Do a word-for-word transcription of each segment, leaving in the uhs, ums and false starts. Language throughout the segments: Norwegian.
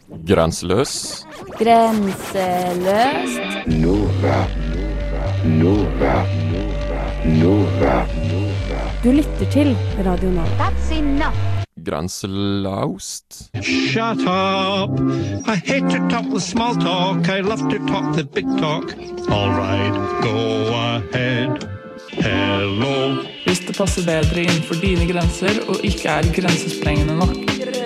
Grenseløs. Grenseløst. Nova, Nova, Nova, Du lytter til Radio Nova. That's enough. Grenselaust. Shut up! I hate to talk the small talk. I love to talk the big talk. All right, go ahead. Hello. Hvis det passer bedre innenfor dine grenser og ikke er grensesprengende nok.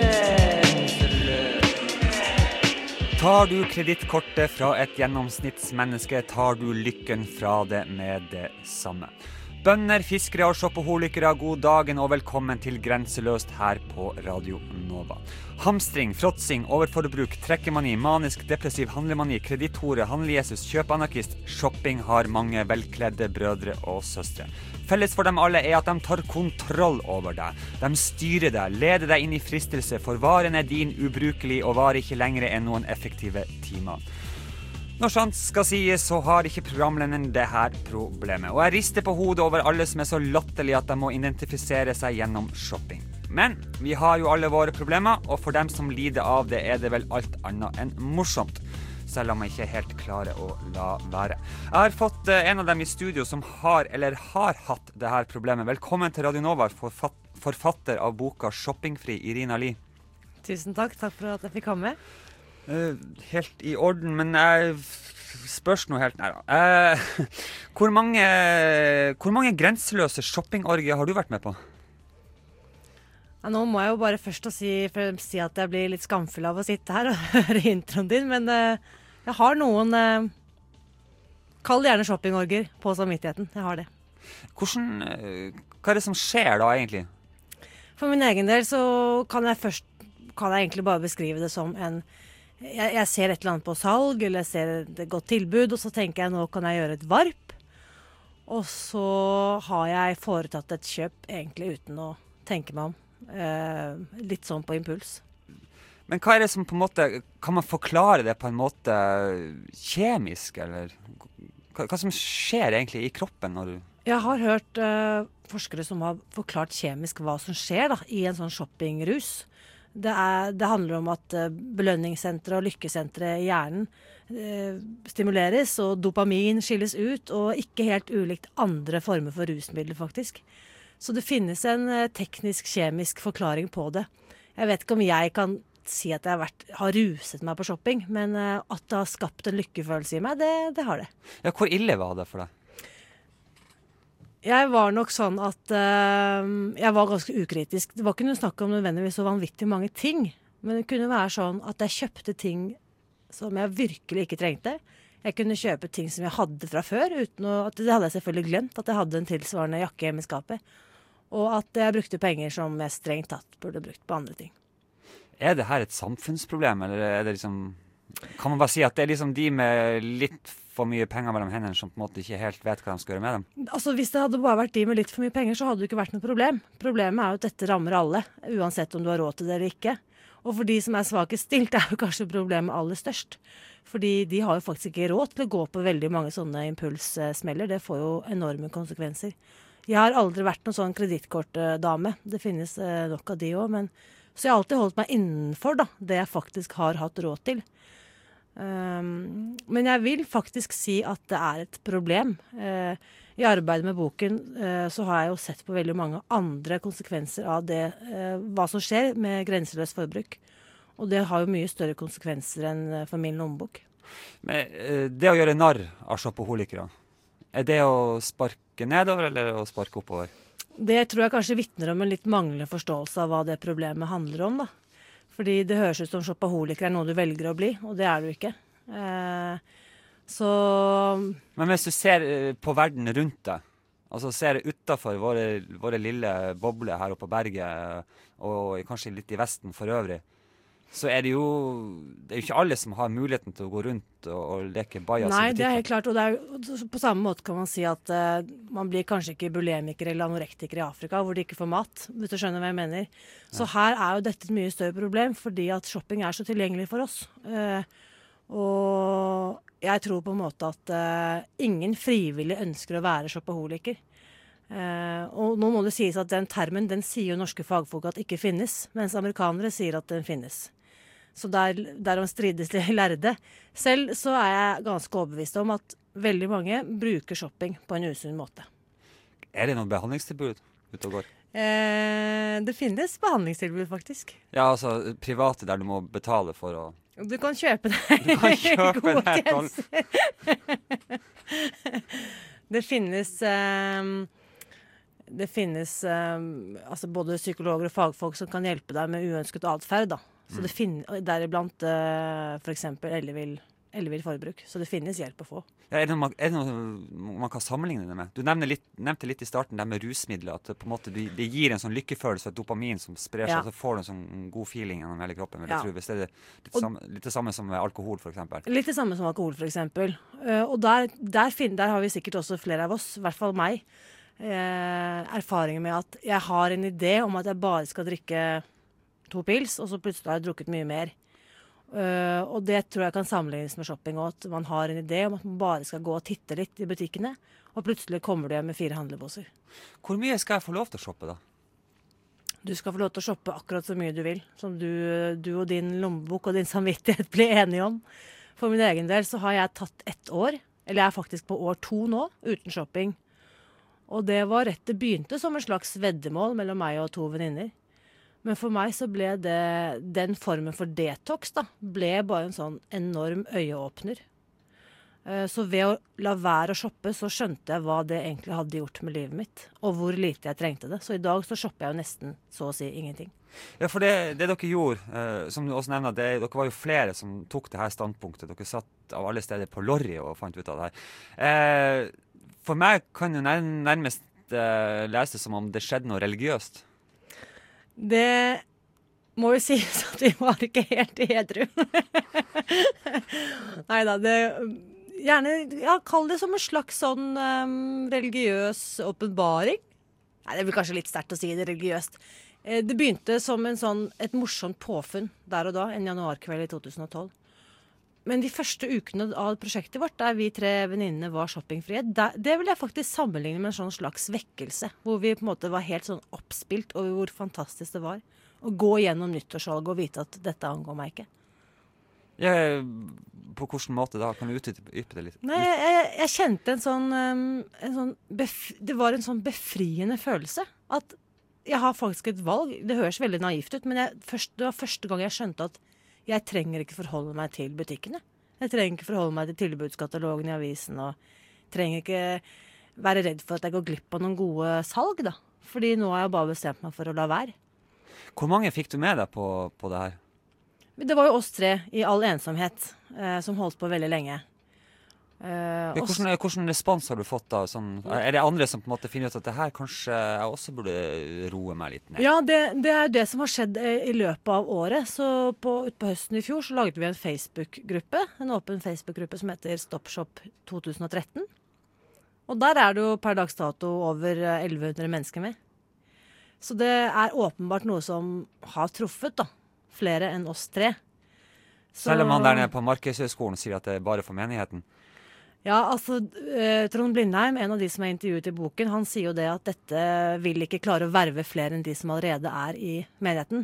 Tar du kredittkortet fra et gjennomsnittsmenneske, tar du lykken fra det med det samme. Bønder, fiskere og shoppeholikere, god dagen og velkommen til Grenseløst her på Radio Nova. Hamstring, fråtsing, overforbruk, trekkemani, manisk, depressiv, handlemani, kreditthore, handlejesus, kjøpanarkist, shopping har mange velkledde brødre og søstre. Felles for dem alle er at de tar kontroll over deg. De styrer deg, leder deg inn i fristelse, for varen er din ubrukelig og var ikke lenger enn noen effektive timer. Når sant skal sies, så har ikke programlederen det her problemet. Og jeg rister på hodet over alle som er så latterlige at de må identifisere seg gjennom shopping. Men vi har jo alle våre problemer, og for dem som lider av det er det vel alt annet enn morsomt. Selv om jeg ikke helt klarer å la være. Jeg har fått en av dem i studio som har, eller har hatt det her problemet. Velkommen til Radio Nova, forfatter av boka Shoppingfri, Irina Li. Tusen takk, takk for at jeg fikk komme. Uh, helt i orden, men jeg spørs noe helt nær. Uh, hvor mange, hvor mange grenseløse shoppingorger har du vært med på? Ja, nå må jeg jo bare først si, si at jeg blir litt skamfull av å sitte her og høre introen din, men uh, jeg har noen, uh, kall det gjerne shoppingorger på samvittigheten. Jeg har det. Hvordan, uh, hva er det som skjer da egentlig? For min egen del så kan jeg først, kan jeg egentlig bare beskrive det som en Jeg, jeg ser et eller annet på salg, eller jeg ser et godt tilbud, og så tenker jeg nå kan jeg gjøre et varp. Og så har jeg foretatt et kjøp egentlig uten å tenke meg om. Eh, litt sånn på impuls. Men hva er det som på en måte, kan man forklare det på en måte kjemisk, eller hva, hva som skjer egentlig i kroppen når du... Jeg har hørt eh, forskere som har forklart kjemisk hva som skjer da, i en sånn shoppingrus. Det, er, det handler om at uh, belønningssentre og lykkesentre i hjernen uh, stimuleres, og dopamin skilles ut, og ikke helt ulikt andre former for rusmidler faktisk. Så det finnes en uh, teknisk-kjemisk forklaring på det. Jeg vet ikke om jeg kan si at jeg har, vært, har ruset meg på shopping, men uh, at det har skapt en lykkefølelse i meg, det, det har det. Ja, hvor ille var det for deg? Jeg var nok sånn at uh, jeg var ganske ukritisk. Det var ikke noe snakk om nødvendigvis så vanvittig mange ting. Men det kunne være sånn at jeg kjøpte ting som jeg virkelig ikke trengte. Jeg kunne kjøpe ting som jeg hadde fra før, uten å, at det hadde jeg selvfølgelig glemt, at jeg hadde en tilsvarende jakke hjemme i skapet. Og at jeg brukte penger som jeg strengt tatt burde brukt på andre ting. Er det her et samfunnsproblem, eller er det liksom... Kan man bare si at det er liksom de med litt for mye penger mellom hendene som på en måte ikke helt vet hva de skal gjøre med dem? Altså hvis det hadde bare vært de med litt for mye penger, så hadde det ikke vært noe problem. Problemet er jo at dette rammer alle, uansett om du har råd til det eller ikke. Og for de som er svakest stilt, er jo kanskje problemet aller størst. Fordi de har jo faktisk ikke råd til å gå på veldig mange sånne impulssmeller. Det får jo enorme konsekvenser. Jeg har aldri vært noen sånn kredittkortdame. Det finnes nok av de også, men så jeg har alltid holdt meg innenfor da, det jeg faktisk har hatt råd til. Um, men jeg vil faktisk si at det er et problem. Uh, I arbeidet med boken uh, så har jeg jo sett på veldig mange andre konsekvenser av det, uh, hva som skjer med grenseløs forbruk. Og det har jo mye større konsekvenser enn uh, for min lommebok. Men uh, det å gjøre narr av shoppeholikere, er det å sparke nedover eller å sparke oppover? Det tror jeg kanskje vitner om en litt manglende forståelse av hva det problemet handler om da. Fordi det høres ut som shopaholiker er noe du velger å bli, og det er du ikke. Eh, så... Men hvis du ser på verden rundt deg, altså ser utenfor våre, våre lille bobler her oppe på berget, og kanskje litt i Vesten for øvrig, så er det jo, det er jo ikke alle som har muligheten til å gå rundt og, og leke bajas. Nei, det er helt klart, og det er, på samme måte kan man si at uh, man blir kanskje ikke bulemiker eller anorektiker i Afrika, hvor de ikke får mat, hvis du skjønner hva jeg mener. Så ja. Her er jo dette et mye større problem, fordi at shopping er så tilgjengelig for oss. Uh, og jeg tror på en måte at uh, ingen frivillig ønsker å være shopaholiker. Uh, og nå må det sies at den termen, den sier jo norske fagfolk at ikke finnes, mens amerikanere sier at den finnes. Så der, derom strides de lærde. Selv så er jeg ganske overbevist om at veldig mange bruker shopping på en usunn måte. Er det noen behandlingstilbud ute og går? Eh, det finnes behandlingstilbud, faktisk. Ja, altså private der du må betale for å... Du kan kjøpe deg Du kan kjøpe gode deg tjenester. Det finnes eh, Det finnes eh, altså både psykologer og fagfolk som kan hjelpe deg med uønsket atferd, da. Så det finnes deriblant eh, for eksempel ellevill ellevill forbruk. Så det finnes hjelp å få. Ja, er det noe, man, er det noe man kan sammenligne det med? Du nevnte litt, nevnte litt i starten det med rusmidler, at det, på en måte, det, det gir en sånn lykkefølelse, et dopamin som sprer seg, Ja. så får du en sånn god feeling gjennom hele kroppen, vil jeg Ja. tro. Hvis det er litt, Og- samme, litt det samme som med alkohol, for eksempel. Litt det samme som alkohol, for eksempel. Eh, og der, der, fin- der har vi sikkert også flere av oss, i hvert fall meg, eh, erfaringer med at jeg har en idé om at jeg bare skal drikke to pils, og så plutselig har jeg drukket mye mer. Uh, og det tror jeg kan sammenlignes med shopping også, at man har en idé om at man bare skal gå og titte litt i butikkene, og plutselig kommer du hjem med fire handleposer. Hvor mye skal jeg få lov til å shoppe, da? Du skal få lov til å shoppe akkurat så mye du vil, som du, du og din lommebok og din samvittighet blir enige om. For min egen del så har jeg tatt ett år, eller jeg er faktisk på år to nå, uten shopping. Og det var rett, det begynte som en slags veddemål mellom meg og to venninner. Men for meg så ble det, den formen for detox da, ble bare en sånn enorm øyeåpner. Eh, Så ved å la være å shoppe, så skjønte jeg hva det egentlig hadde gjort med livet mitt, og hvor lite jeg trengte det. Så i dag så shopper jeg jo nesten så å si ingenting. Ja, for det, det dere gjorde, eh, som du også nevner, det, dere var jo flere som tok det her standpunktet. Dere satt av alle steder på lorry og fant ut av det her. Eh, for meg kan jo nær, nærmest eh, lese det som om det skjedde noe religiøst. Det må jo sies at vi var ikke helt edru. Neida, det gjerne, ja, kall det som en slags sånn um, religiøs åpenbaring. Nei, det blir kanskje litt sterkt å si det religiøst. Eh, Det begynte som en sånn, et morsomt påfunn der og da, en januarkveld i to tusen og tolv. Men de første ukene av prosjektet vårt, der vi tre venninnene var shoppingfrie, der, det vil jeg faktisk sammenligne med en sånn slags vekkelse, hvor vi på en måte var helt sånn oppspilt over hvor fantastisk det var å gå gjennom nyttårssalget og vite at dette angår meg ikke. Ja, på hvilken måte da? Kan du utdype det litt? Nei, jeg, jeg, jeg kjente en sånn, um, en sånn bef, det var en sånn befriende følelse, at jeg har faktisk et valg. Det høres veldig naivt ut, men jeg, først, det var første gang jeg skjønte at jeg trenger ikke forholde meg til butikkene. Jeg trenger ikke forholde meg til tilbudskatalogen i avisen, og trenger ikke være redd for at jeg går glipp av noen gode salg, da. Fordi nå har jeg bare bestemt meg for å la være. Hvor mange fikk du med deg på, på det her? Det var jo oss tre i all ensomhet, eh, som holdt på veldig lenge. Eh, oss- Hvordan, hvordan respons har du fått da? Sånn, er det andre som på en måte finner ut at det her kanskje jeg også burde roe meg litt ned? Ja, det, det er det som har skjedd eh, i løpet av året. Så på, ut på høsten i fjor så laget vi en Facebook-gruppe, en åpen Facebook-gruppe som heter StopShop to tusen og tretten. Og der er det jo per dags dato over eh, elleve hundre mennesker med. Så det er åpenbart noe som har truffet da, flere enn oss tre. Så- Selv om han der nede på Markedshøgskolen sier at det er bare for menigheten. Ja, altså, eh, Trond Blindheim, en av de som er intervjuet i boken, han sier jo det at dette vil ikke klare å verve flere enn de som allerede er i menigheten.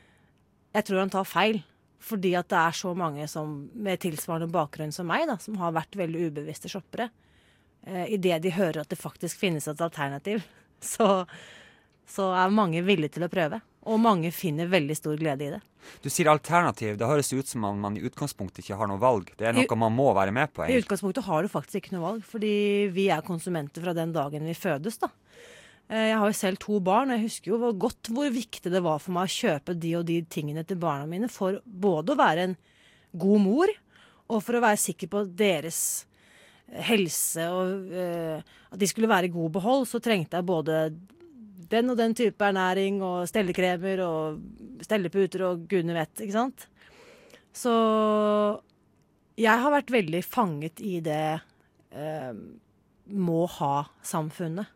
Jeg tror han tar feil, fordi at det er så mange som, med tilsvarende bakgrunn som meg, da, som har vært veldig ubevisste shoppere. Eh, I det de hører at det faktisk finnes et alternativ, så, så er mange villige til å prøve. Og mange finner veldig stor glede i det. Du sier alternativ, det høres ut som om man i utgangspunktet ikke har noe valg. Det er I- noe man må være med på. I egentlig. utgangspunktet har du faktisk ikke noe valg, fordi vi er konsumenter fra den dagen vi fødes, da. Eh, Jeg har jo selv to barn, og jeg husker jo hvor godt hvor viktig det var for meg å kjøpe de og de tingene til barna mine, for både å være en god mor, og for å være sikker på deres helse, og eh, at de skulle være i god behold, så trengte jeg både den og den type ernæring, og stellekremer, og stelleputer, og gudene vet, ikke sant? Så jeg har vært veldig fanget i det eh, må ha-samfunnet.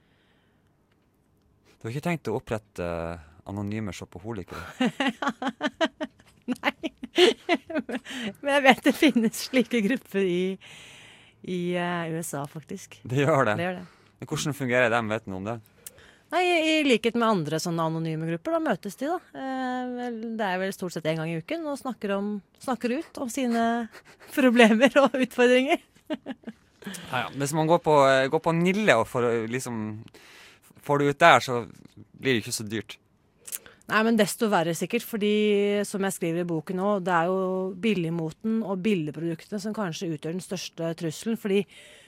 Du har ikke tenkt å opprette eh, anonyme shoppeholikere? Nei. Men jeg vet det finnes slike grupper i, i eh, U S A, faktisk. Det gjør det. Det gjør det. Men hvordan fungerer de? Vet du noe om det? Nei, i likhet med andre sånne anonyme grupper, da møtes de da. Eh, det er vel stort sett en gang i uken, og snakker, om, snakker ut om sine problemer og utfordringer. Ja, ja. Hvis man går på, går på Nille og får, liksom, får det ut der, så blir det ikke så dyrt. Nei, men desto verre sikkert, fordi som jeg skriver i boken nå, det er jo billigmoten og billigproduktene som kanskje utgjør den største trusselen, fordi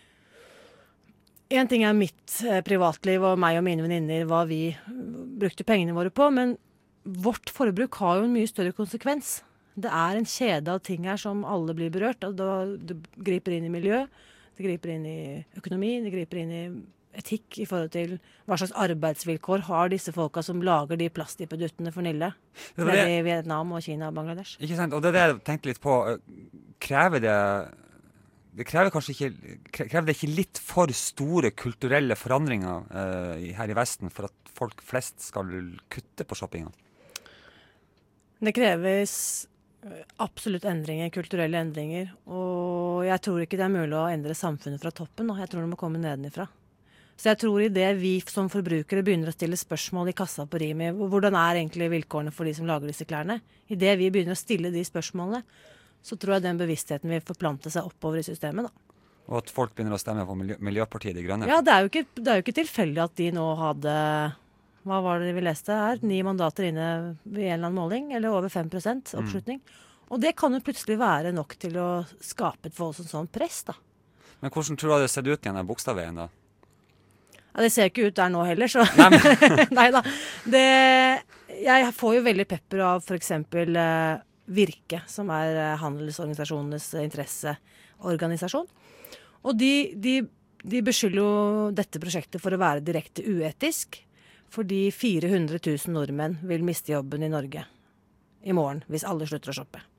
en ting er mitt eh, privatliv og meg og mine venninner, hva vi brukte pengene våre på, men vårt forbruk har jo en mye større konsekvens. Det er en kjede av ting her som alle blir berørt, og da det griper inn i miljø, det griper inn i økonomi, det griper inn i etikk i forhold til hva slags arbeidsvilkår har disse folka som lager de plastdippedutene for Nille. Det er i Vietnam og Kina og Bangladesh. Ikke sant, og det er det jeg tenkte litt på. Krever det, det krever kanskje ikke, krever det ikke litt for store kulturelle forandringer uh, her i Vesten for at folk flest skal kutte på shoppinga? Det kreves absolutt endringer, kulturelle endringer, og jeg tror ikke det er mulig å endre samfunnet fra toppen, og jeg tror det må komme nedenifra. Så jeg tror i det vi som forbrukere begynner å stille spørsmål i kassa på Rimi, hvordan er egentlig vilkårene for de som lager disse klærne? I det vi begynner å stille de spørsmålene, så tror jeg den bevisstheten vil forplante seg oppover i systemet, da. Og at folk begynner å stemme på miljø, Miljøpartiet De Grønne? Ja, det er jo ikke, det er jo ikke tilfeldig at de nå hadde, hva var det vi leste her, ni mandater inne ved en eller annen måling, eller over fem prosent oppslutning. Mm. Og det kan jo plutselig være nok til å skape et voldsomt sånn press, da. Men hvordan tror du det ser ut igjen av Bogstadveien, da? Ja, det ser ikke ut der nå heller, så Nei, Nei da. Det, jeg får jo veldig pepper av for eksempel uh, Virke, som er uh, handelsorganisasjonenes interesseorganisasjon. Og de, de, de beskylder jo dette prosjektet for å være direkte uetisk, fordi fire hundre tusen nordmenn vil miste jobben i Norge i morgen, hvis alle slutter å shoppe.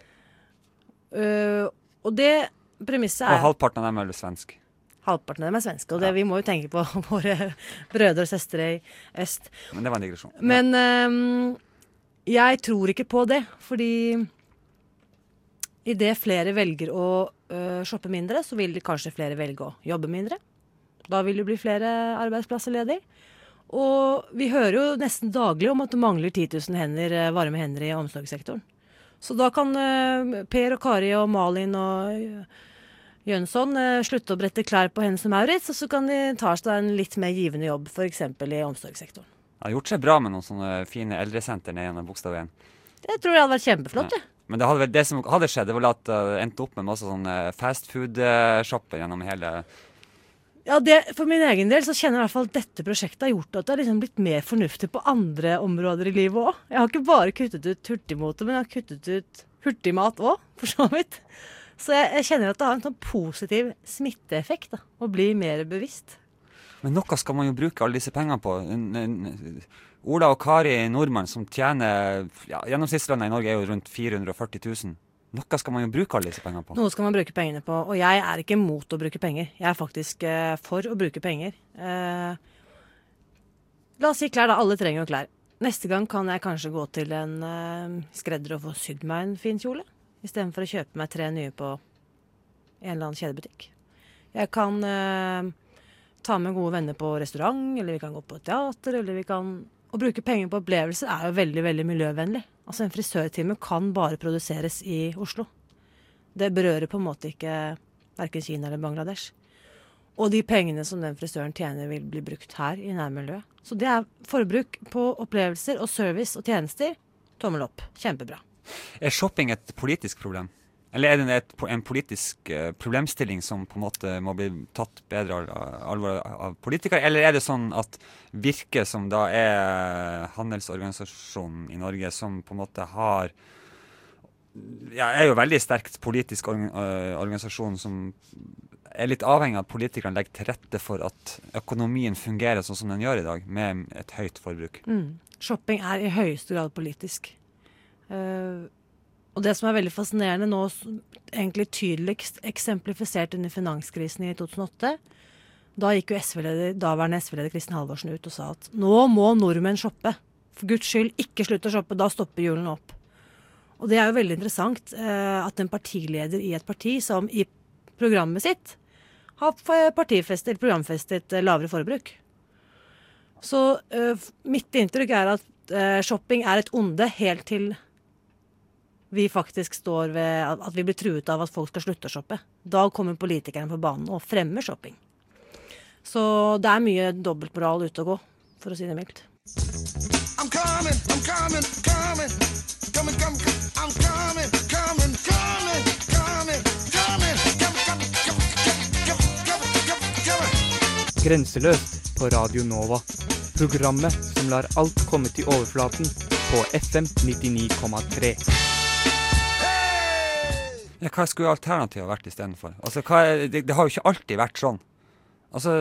Uh, og det premisset er... Og halvparten av dem er vel svensk. Halvparten av dem er svenske, og det, ja. Vi må jo tenke på våre brødre og søstre i øst. Men det var en digresjon. Ja. Men um, jeg tror ikke på det, fordi i det flere velger å uh, shoppe mindre, så vil det kanskje flere velge å jobbe mindre. Da vil det bli flere arbeidsplasser ledig. Og vi hører jo nesten daglig om at det mangler ti tusen hender, varme hender i omsorgssektoren. Så da kan uh, Per og Kari og Malin og... Uh, Jønsson uh, slutte å brette klær på Hennes og Maurits, og så kan de ta seg en litt mer givende jobb, for eksempel i omsorgssektoren. Det har gjort seg bra med noen sånne fine eldresenter nede gjennom Bogstadveien. Det tror jeg hadde vært kjempeflott, ja. Men det, hadde, det som hadde skjedd, det var at det uh, endte opp med masse sånne fast food-shopper gjennom hele... Ja, det, for min egen del så kjenner jeg i hvert fall at dette prosjektet har gjort at det har liksom blitt mer fornuftig på andre områder i livet også. Jeg har ikke bare kuttet ut hurtigmote, men jeg har kuttet ut hurtigmat også, for så vidt. Så jeg, jeg kjenner at det har en sånn positiv smitteeffekt, da, å bli mer bevisst. Men noe skal man jo bruke alle disse pengene på. En, en, Ola og Kari Nordmann som tjener, ja, gjennomsnittslønna i Norge er jo rundt fire hundre og førti tusen. Noe skal man jo bruke alle disse pengene på. Noe skal man bruke pengene på, og jeg er ikke mot å bruke penger. Jeg er faktisk eh, for å bruke penger. Eh, la oss si klær da, alle trenger jo klær. Neste gang kan jeg kanskje gå til en eh, skredder og få sydd meg en fin kjole. I stedet for å kjøpe meg tre nye på en eller annen kjedebutikk. Jeg kan uh, ta med gode venner på restaurant, eller vi kan gå på teater, eller vi kan... Å bruke penger på opplevelser er jo veldig, veldig miljøvennlig. Altså en frisørtime kan bare produseres i Oslo. Det berører på en måte ikke hverken Kina eller Bangladesh. Og de pengene som den frisøren tjener vil bli brukt her i nærmiljøet. Så det er forbruk på opplevelser og service og tjenester. Tommel opp. Kjempebra. Er shopping et politisk problem? Eller er det et, en politisk uh, problemstilling som på en måte må bli tatt bedre alvor av politikere? Eller er det sånn at Virke, som da er handelsorganisasjonen i Norge, som på en måte har ja, er jo veldig sterkt politisk organ, uh, organisasjon som er litt avhengig av at politikerne legger til rette for at økonomien fungerer sånn som den gjør i dag, med et høyt forbruk? Mm. Shopping er i høyeste grad politisk. Uh, og det som er veldig fascinerende nå, egentlig tydeligst eksemplifisert under finanskrisen i to tusen og åtte, da gikk jo S V-leder, daværende S V-leder Kristin Halvorsen ut og sa at nå må nordmenn shoppe. For Guds skyld, ikke slutt å shoppe, da stopper hjulene opp. Og det er jo veldig interessant uh, at en partileder i et parti som i programmet sitt har partifestet, programfestet uh, lavere forbruk. Så uh, mitt inntrykk er at uh, shopping er et onde helt til vi faktisk står ved at, at vi blir truet av at folk skal slutte å shoppe. Da kommer politikerne på banen og fremmer shopping. Så det er mye dobbeltmoral ute å gå, for å si det mildt. I'm coming, I'm coming, coming, coming, coming, I'm coming, coming, coming, coming, coming, coming, coming, coming. Grenseløst på Radio Nova. Programmet som lar alt komme til overflaten på F M nittini komma tre. Ja, hva skulle alternativet vært i stedet for? Altså, hva er, det, det har jo ikke alltid vært sånn. Altså,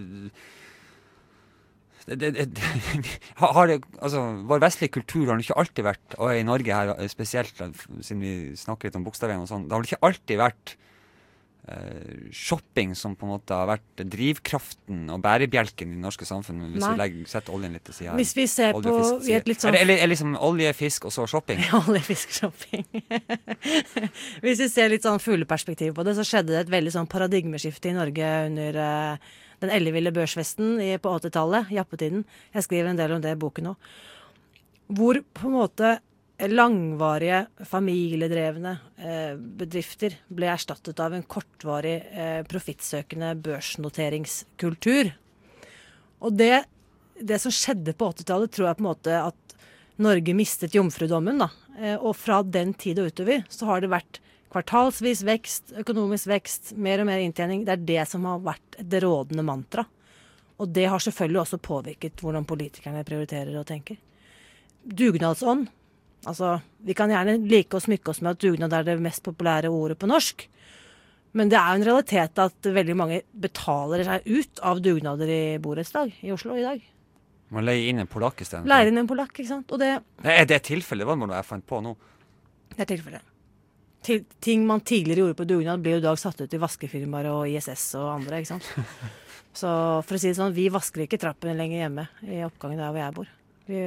det, det, det, har det, altså, vår vestlige kultur har ikke alltid vært, og i Norge her spesielt, siden vi snakker litt om bokstavene og sånn, det har ikke alltid vært eh, shopping som på en måte har vært drivkraften og bærebjelken i det norske samfunnet, hvis Nei. vi legger, setter oljen litt til siden her. Hvis vi ser på i et litt sånn... Eller, eller, eller liksom olje, fisk og så shopping. Olje, fisk, shopping. Hvis vi ser litt sånn fugleperspektiv på det, så skjedde det et veldig sånn paradigmeskifte i Norge under uh, den elleville børsfesten i, på åttitallet, jappetiden. Jeg skriver en del om det i boken nå. Hvor på en måte langvarige, familiedrevne eh, bedrifter ble erstattet av en kortvarig, eh, profittsøkende børsnoteringskultur. Og det, det som skjedde på åttitallet, tror jeg på en måte at Norge mistet jomfrudommen, da. Eh, og fra den tid og utover, så har det vært kvartalsvis vekst, økonomisk vekst, mer og mer inntjening. Det er det som har vært det rådende mantra. Og det har selvfølgelig også påvirket hvordan politikerne prioriterer og tenker. Dugnadsånd. Altså, vi kan gjerne like å smykke oss med at dugnad er det mest populære ordet på norsk. Men det er jo en realitet at veldig mange betaler seg ut av dugnader i borettslag i Oslo i dag. Man leier inn en polakk i stedet. Leier inn en polakk, ikke sant? Og det... Er det tilfellet? Hva må du ha funnet på nå? Det er tilfellet. Til, ting man tidligere gjorde på dugnad blir jo i dag satt ut i vaskefirmaer og I S S og andre, ikke sant? Så for å si det sånn, vi vasker ikke trappen lenger hjemme i oppgangen der hvor jeg bor. Vi...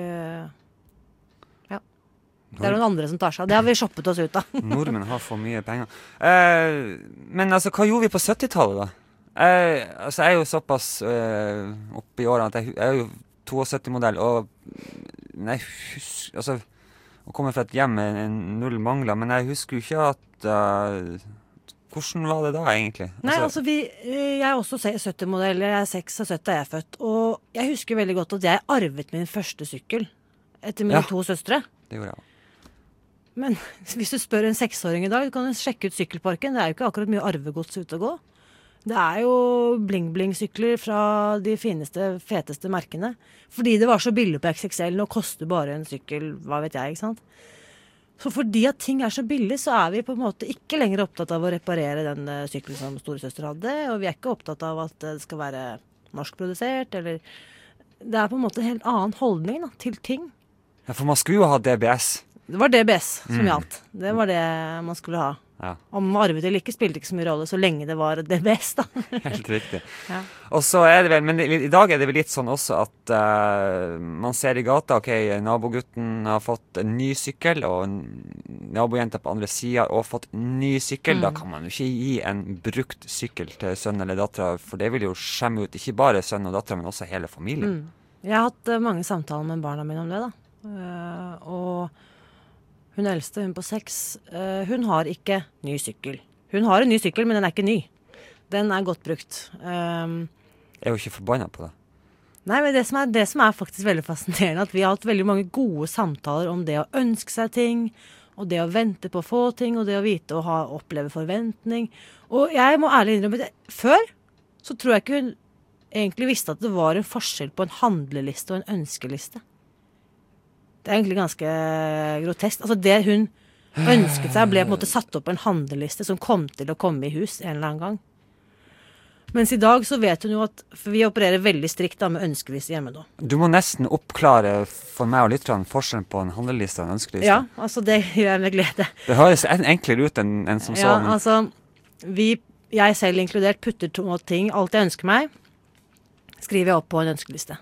Det er noen andre som tar seg. Det har vi shoppet oss ut av. Nordmenn har for mye penger. Eh, men altså, hva gjorde vi på syttitallet da? Eh, altså, jeg er jo såpass eh, oppe i årene at jeg, jeg er jo syttito-modell, og jeg husker, altså, å komme fra et hjem med en null mangler, men jeg husker jo ikke at, uh, hvordan var det da egentlig? Nei, altså, vi, jeg er også sytti-modell, jeg er syttiseks er jeg født, og jeg husker veldig godt at jeg arvet min første sykkel etter mine ja, to søstre. Det gjorde jeg. Men hvis du spør en seksåring i dag, du kan du sjekke ut sykkelparken. Det er jo ikke akkurat mye arvegods ute å gå. Det er jo bling-bling-sykler fra de fineste, feteste merkene. Fordi det var så billig på X X L, nå koster bare en sykkel, hva vet jeg, ikke sant? Så fordi at ting er så billig, så er vi på en måte ikke lenger opptatt av å reparere den uh, sykkelen som storesøster hadde, og vi er ikke opptatt av at det skal være norskprodusert, eller... Det er på en måte en helt annen holdning da, til ting. Ja, for man skulle jo ha D B S. Det var D B S som Mm. gjaldt. Det var det man skulle ha. Ja. Om man arvet eller ikke spilte ikke så mye rolle, så lenge det var D B S da. Helt riktig. Ja. Og så er det vel, men i, i dag er det vel litt sånn også at uh, man ser i gata, ok, nabogutten har fått en ny sykkel, og en nabojenta på andre siden har også fått en ny sykkel. Mm. Da kan man jo ikke gi en brukt sykkel til sønn eller datter, for det vil jo skjemme ut ikke bare sønn og datter, men også hele familien. Mm. Jeg har hatt uh, mange samtaler med barna mine om det da. Uh, og hun eldste, hun på seks, uh, hun har ikke ny sykkel. Hun har en ny sykkel, men den er ikke ny. Den er godt brukt. Um, jeg er jo ikke forbannet på det. Nei, men det som, er, det som er faktisk veldig fascinerende, at vi har hatt veldig mange gode samtaler om det å ønske seg ting, og det å vente på å få ting, og det å vite å ha, oppleve forventning. Og jeg må ærlig innrømme det. Før så tror jeg ikke hun egentlig visste at det var en forskjell på en handleliste og en ønskeliste. Det er egentlig ganske grotesk. Altså det hun ønsket seg ble på en måte satt opp på en handleliste som kom til å komme i hus en eller annen gang. Mens i dag så vet hun jo at for vi opererer veldig strikt da med ønskeliste hjemme nå. Du må nesten oppklare for meg og lytterne forskjellen på en handleliste og en ønskeliste. Ja, altså det gjør jeg med glede. Det høres enklere ut enn, enn som ja, sånn. Ja, altså vi, jeg selv inkludert putter to ting, alt jeg ønsker meg, skriver jeg opp på en ønskeliste.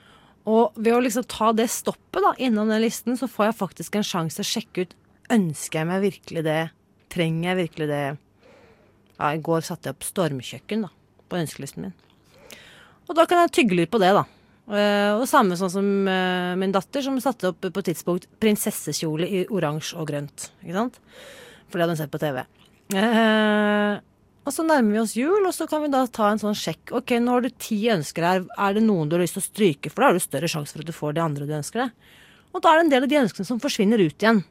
Og ved å liksom ta det stoppet da, innom den listen, så får jeg faktisk en sjanse til å sjekke ut, ønsker jeg meg virkelig det? Trenger jeg virkelig det? Ja, i går satte jeg opp stormkjøkken da, på ønskelisten min. Og da kan jeg tygge litt på det da. Uh, og samme sånn som uh, min datter, som satte opp på et tidspunkt prinsessekjole i oransje og grønt. Ikke sant? For det hadde hun sett på T V. Uh, og så nærmer vi oss jul, og så kan vi da ta en sånn sjekk. Ok, nå har du ti ønsker her. Er det noen du har lyst til å stryke? For da har du større sjanse for at du får de andre du ønsker deg. Og da er det en del av de ønskene som forsvinner ut igjen.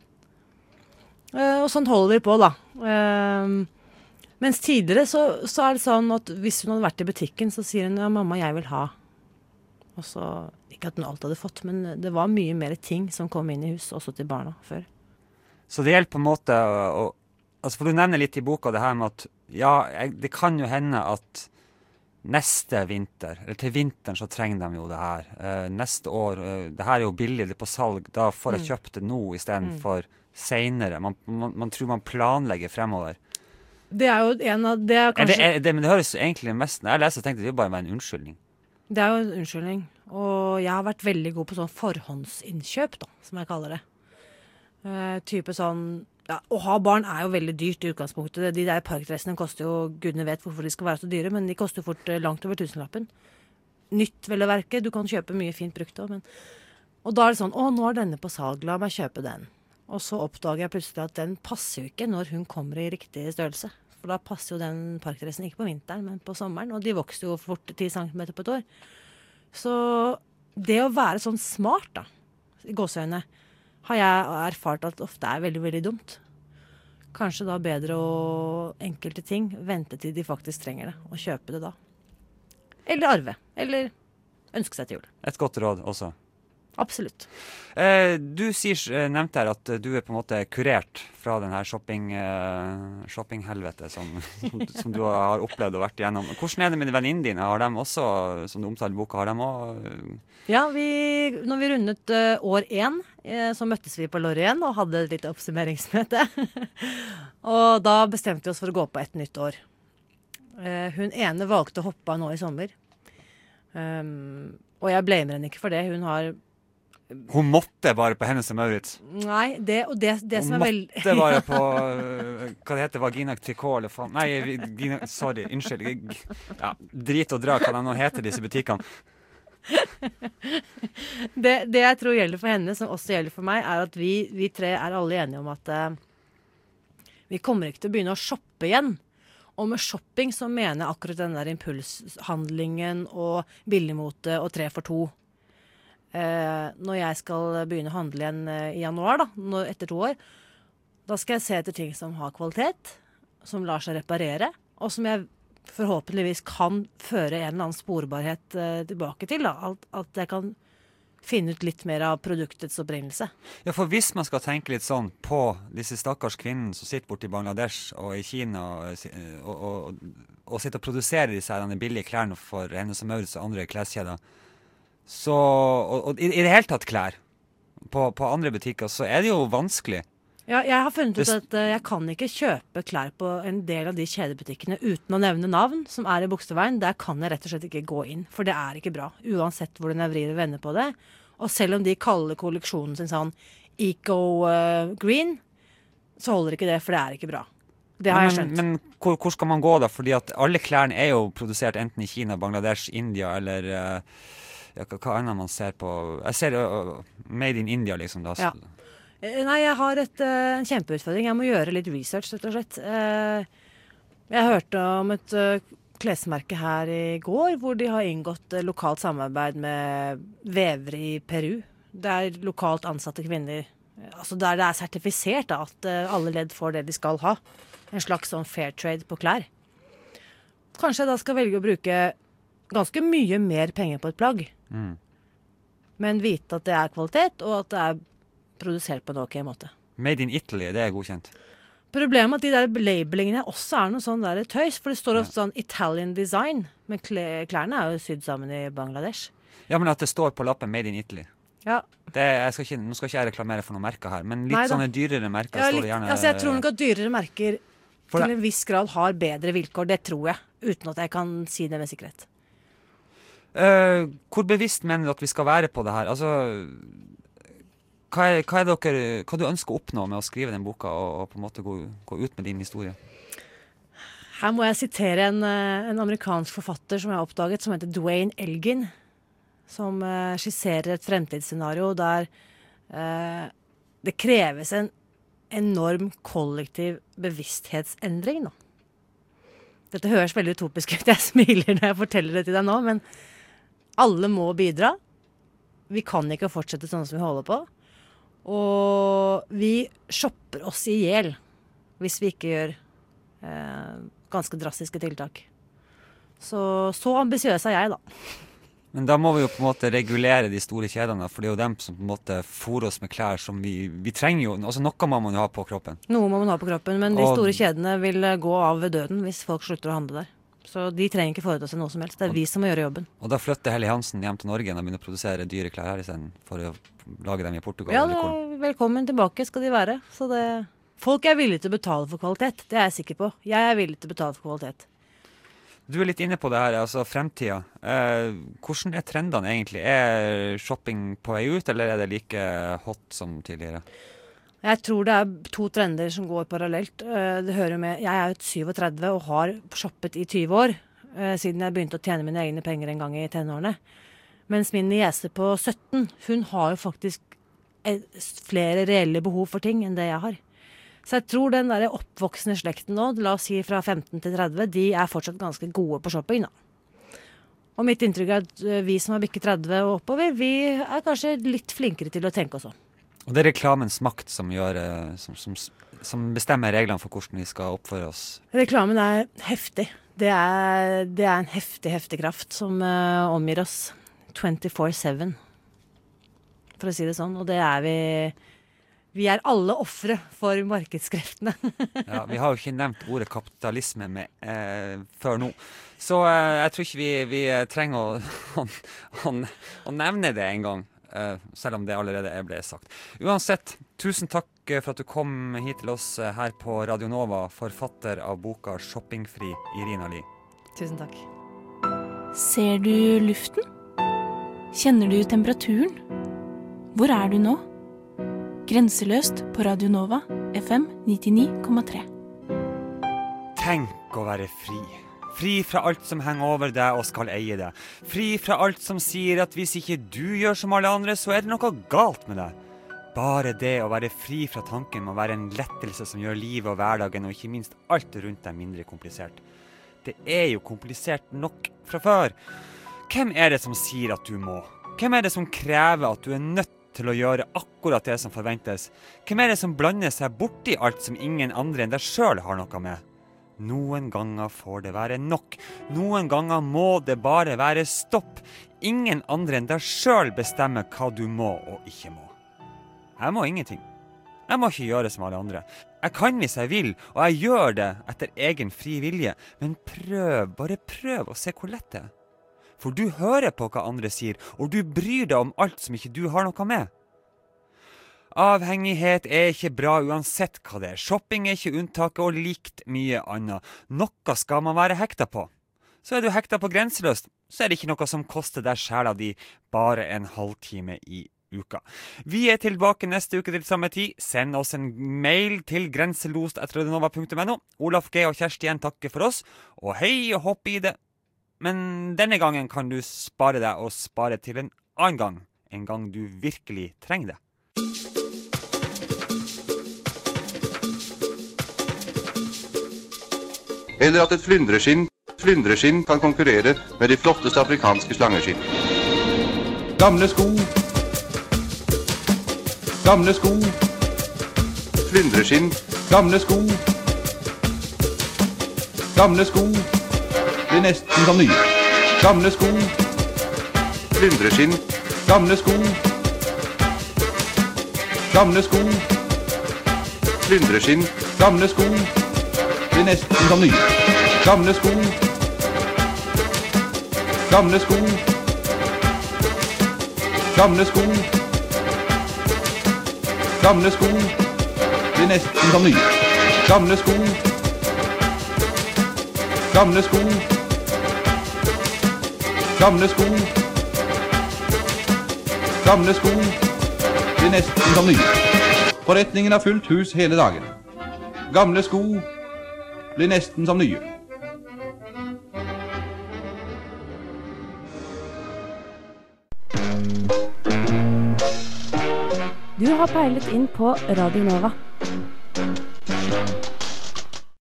Uh, og sånn holder vi på, da. Uh, mens tidligere så, så er det sånn at hvis hun hadde vært i butikken, så sier hun ja, mamma, jeg vil ha. Og så, ikke at hun alt hadde fått, men det var mye mer ting som kom inn i hus, også til barna før. Så det gjelder på en måte å, altså for du nevner litt i boka det her med at ja, jeg, det kan jo hende at neste vinter, eller til vinteren så trenger de jo det her. Uh, neste år, uh, det her er jo billig, det er på salg, da får jeg kjøpt det nå i stedet mm. for senere. Man, man, man tror man planlegger fremover. Det er jo en av, det er kanskje... Er det, er det, men det høres egentlig mest, når jeg leser, tenkte jeg det bare var en unnskyldning. Det er jo en unnskyldning, og jeg har vært veldig god på sånn forhåndsinnkjøp, da, som jeg kaller det. Uh, type sånn, ja, å ha barn er jo veldig dyrt i utgangspunktet. De der parkdressene koster jo, gudene vet hvorfor de skal være så dyre, men de koster fort uh, langt over tusenlappen. Nytt vel å verke, du kan kjøpe mye fint brukt også, men... Og da er det sånn, å, nå er denne på salg, la meg kjøpe den. Og så oppdager jeg plutselig at den passer jo ikke når hun kommer i riktig størrelse. For da passer jo den parkdressen ikke på vinteren, men på sommeren. Og de vokser jo fort ti centimeter på et år. Så det å være sånn smart, da, i gåseøyne, har jeg erfart at ofte er veldig, veldig dumt. Kanskje da bedre å enkelte ting vente til de faktisk trenger det, og kjøpe det da. Eller arve. Eller ønske seg til jul. Et godt råd også. Absolutt. Eh, du sier, nevnte her at du er på en måte kurert fra den her shopping, eh, shoppinghelvete som, som du har opplevd og vært igjennom. Hvordan er det med venninnene dine? Har de også, som du omtaler i boka, har de også... Ja, vi, når vi rundet uh, år én, eh, så møttes vi på Lorry igjen og hadde et litt oppsummeringsmøte. Og da bestemte vi oss for å gå på et nytt år. Uh, hun ene valgte å hoppe av nå i sommer. Um, og jeg blamer henne ikke for det. Hun har... Hun måtte bare på Hennes og Maurits. Nei, det, og det, det som er veldig... Hun måtte bare på, uh, hva det heter, vagina trikot eller faen. Nei, vagina, sorry, unnskyld. Ja, drit og dra, hva det nå heter disse butikkene. det, det jeg tror gjelder for henne, som også gjelder for meg, er at vi, vi tre er alle enige om at uh, vi kommer ikke til å begynne å shoppe igjen. Og med shopping så mener jeg akkurat den der impulshandlingen og billigmote og tre for to. Eh, når jeg skal begynne å handle igjen eh, i januar, da, når, etter to år, da skal jeg se etter ting som har kvalitet, som lar seg reparere, og som jeg forhåpentligvis kan føre en eller annen sporbarhet eh, tilbake til. Da. At, at jeg kan finne ut litt mer av produktets opprinnelse. Ja, for hvis man skal tenke litt sånn på disse stakkars kvinnene som sitter borte i Bangladesh og i Kina og, og, og, og sitter og produserer disse her, billige klærne for Hennes og Maurits og andre kleskjeder, så, og, og i, i det hele tatt klær på, på andre butikker, så er det jo vanskelig. Ja, jeg har funnet ut at uh, jeg kan ikke kjøpe klær på en del av de kjedebutikkene uten å nevne navn som er i Bogstadveien. Der kan jeg rett og slett ikke gå inn, for det er ikke bra. Uansett hvordan jeg vrir og vender på det. Og selv om de kaller kolleksjonen sin sånn Eco uh, Green, så holder ikke det, for det er ikke bra. Det har jeg skjønt. Men, men hvor, hvor skal man gå da? Fordi at alle klærne er jo produsert enten i Kina, Bangladesh, India eller... Uh, Ja, hva annet man ser på? Jeg ser uh, Made in India, liksom. Da. Ja. Nei, jeg har et, uh, en kjempeutfordring. Jeg må gjøre litt research, rett og slett. Uh, jeg hørte om et uh, klesmerke her i går, hvor de har inngått uh, lokalt samarbeid med vevere i Peru. Det er lokalt ansatte kvinner. Altså der det er sertifisert da, at uh, alle ledd får det de skal ha. En slags sånn fair trade på klær. Kanskje jeg da skal velge å bruke ganske mye mer penger på et plagg. Mm. Men vite at det er kvalitet, og at det er produsert på en ok måte. Made in Italy, det er godkjent. Problemet er at de der labelingene også er noe sånn der tøys, for det står ofte sånn Italian design, men klærne er jo sydd sammen i Bangladesh. Ja, men at det står på lappen Made in Italy. Ja. Det, jeg skal ikke, nå skal ikke jeg reklamere for noen merker her, men litt Neida. Sånne dyrere merker ja, står litt, det gjerne... Altså jeg tror nok at dyrere merker for til det. En viss grad har bedre vilkår, det tror jeg, uten at jeg kan si det med sikkerhet. Uh, hvor bevisst mener du at vi skal være på det her? Altså, hva er, hva er dere, hva du ønsker å oppnå med å skrive den boka og, og på en måte gå, gå ut med din historie? Her må jeg sitere en, en amerikansk forfatter som jeg har oppdaget, som heter Dwayne Elgin, som eh, skisserer et fremtidsscenario der eh, det kreves en enorm kollektiv bevissthetsendring nå. Dette høres veldig utopisk ut, jeg smiler når jeg forteller det til deg nå, men alle må bidra. Vi kan ikke fortsette sånn som vi holder på. Og vi shopper oss i hjel hvis vi ikke gjør eh, ganske drastiske tiltak. Så, så ambisiøs er jeg da. Men da må vi jo på en måte regulere de store kjedene, for det er jo dem som på en måte får oss med klær som vi, vi trenger jo, altså noe må man jo ha på kroppen. Noe må man ha på kroppen, men de Og- store kjedene vil gå av ved døden hvis folk slutter å handle der. Så de trenger ikke foreta seg noe som helst, det er vi som må gjøre jobben. Og da flytter Helly Hansen hjem til Norge og begynner å produsere dyre klær her i stedet for å lage dem i Portugal. Ja, eller det, hvor. velkommen tilbake skal de være. Så det, folk er villige til å betale for kvalitet, det er jeg sikker på. Jeg er villig til å betale for kvalitet. Du er litt inne på det her, altså fremtiden. Eh, hvordan er trendene egentlig? Er shopping på vei ut, eller er det like hot som tidligere? Jeg tror det er to trender som går parallelt. Eh, Det hører med, jeg er jo syvogtretti og har shoppet i tjue år, eh, siden jeg begynte å tjene mine egne penger en gang i tenårene. Mens min niese på sytten, hun har jo faktisk eh, flere reelle behov for ting enn det jeg har. Så jeg tror den der oppvoksende slekten nå, la oss si fra femten til tretti, de er fortsatt ganske gode på shopping da. Og mitt inntrykk er at eh, vi som har bikket tretti og oppover, vi er kanskje litt flinkere til å tenke oss om. Og det er reklamens makt som, gjør, eh, som, som, som bestemmer reglene for hvordan vi skal oppføre oss. Reklamen er heftig. Det er, det er en heftig, heftig kraft som eh, omgir oss twenty-four seven, for å si det sånn. Og det er vi... Vi er alle offre for markedskreftene. Ja, vi har jo ikke nevnt ordet kapitalisme med, eh, før nå. Så eh, jeg tror ikke vi, vi trenger å, å, å nevne det en gang, eh, selv om det allerede ble sagt. Uansett, tusen takk for at du kom hit til oss her på Radio Nova, forfatter av boka Shoppingfri, Irina Lie. Tusen takk. Ser du luften? Kjenner du temperaturen? Hvor er du nå? Grenseløst på Radio Nova, F M nittini komma tre. Tenk å være fri. Fri fra alt som henger over deg og skal eie deg. Fri fra alt som sier at hvis ikke du gjør som alle andre, så er det noe galt med deg. Bare det å være fri fra tanken må være en lettelse som gjør livet og hverdagen, og ikke minst alt rundt deg mindre komplisert. Det er jo komplisert nok fra før. Hvem er det som sier at du må? Hvem er det som krever at du er nødt til å gjøre akkurat det som forventes? Hvem er det som blander seg borti alt som ingen andre enn deg selv har noe med? Noen ganger får det være nok. Noen ganger må det bare være stopp. Ingen andre enn deg selv bestemmer hva du må og ikke må. Jeg må ingenting. Jeg må ikke gjøre som alle andre. Jeg kan hvis jeg vil, og jeg gjør det etter egen fri vilje. Men prøv, bare prøv å se hvor lett det er. For du hører på hva andre sier, og du bryr deg om alt som ikke du har noe med. Avhengighet er ikke bra uansett hva det er. Shopping er ikke unntaket og likt mye annet. Noe skal man være hekta på. Så er du hekta på grenseløst, så er det ikke noe som koster deg sjela di bare en halvtime i uka. Vi er tilbake neste uke til samme tid. Send oss en mail til grenselost etter radionova punktum no. Olaf G og Kjersti igjen takker for oss, og hei og hopp i det. Men denne gangen kan du spare deg og spare til en annen gang. En gang du virkelig trenger det. Eller at et flyndreskinn, flyndreskinn kan konkurrere med de flotteste afrikanske slangeskinn. Gamle sko. Gamle sko. Flyndreskinn. Gamle sko. Gamle sko. Blir nesten som nye. Gamle sko. Flyndreskinn. Gamle sko. Gamle sko. Flyndreskinn. Gamle sko. Blir nesten som nye. Gamle sko. Gamle sko. Gamle sko. Gamle sko. Blir nesten som nye. Gamle sko. Gamle sko. Gamle sko. Gamle sko. Blir nesten som nye. Forretningen har fullt hus hele dagen. Gamle sko blir nesten som nye. Du har peilet inn på Radio Nova.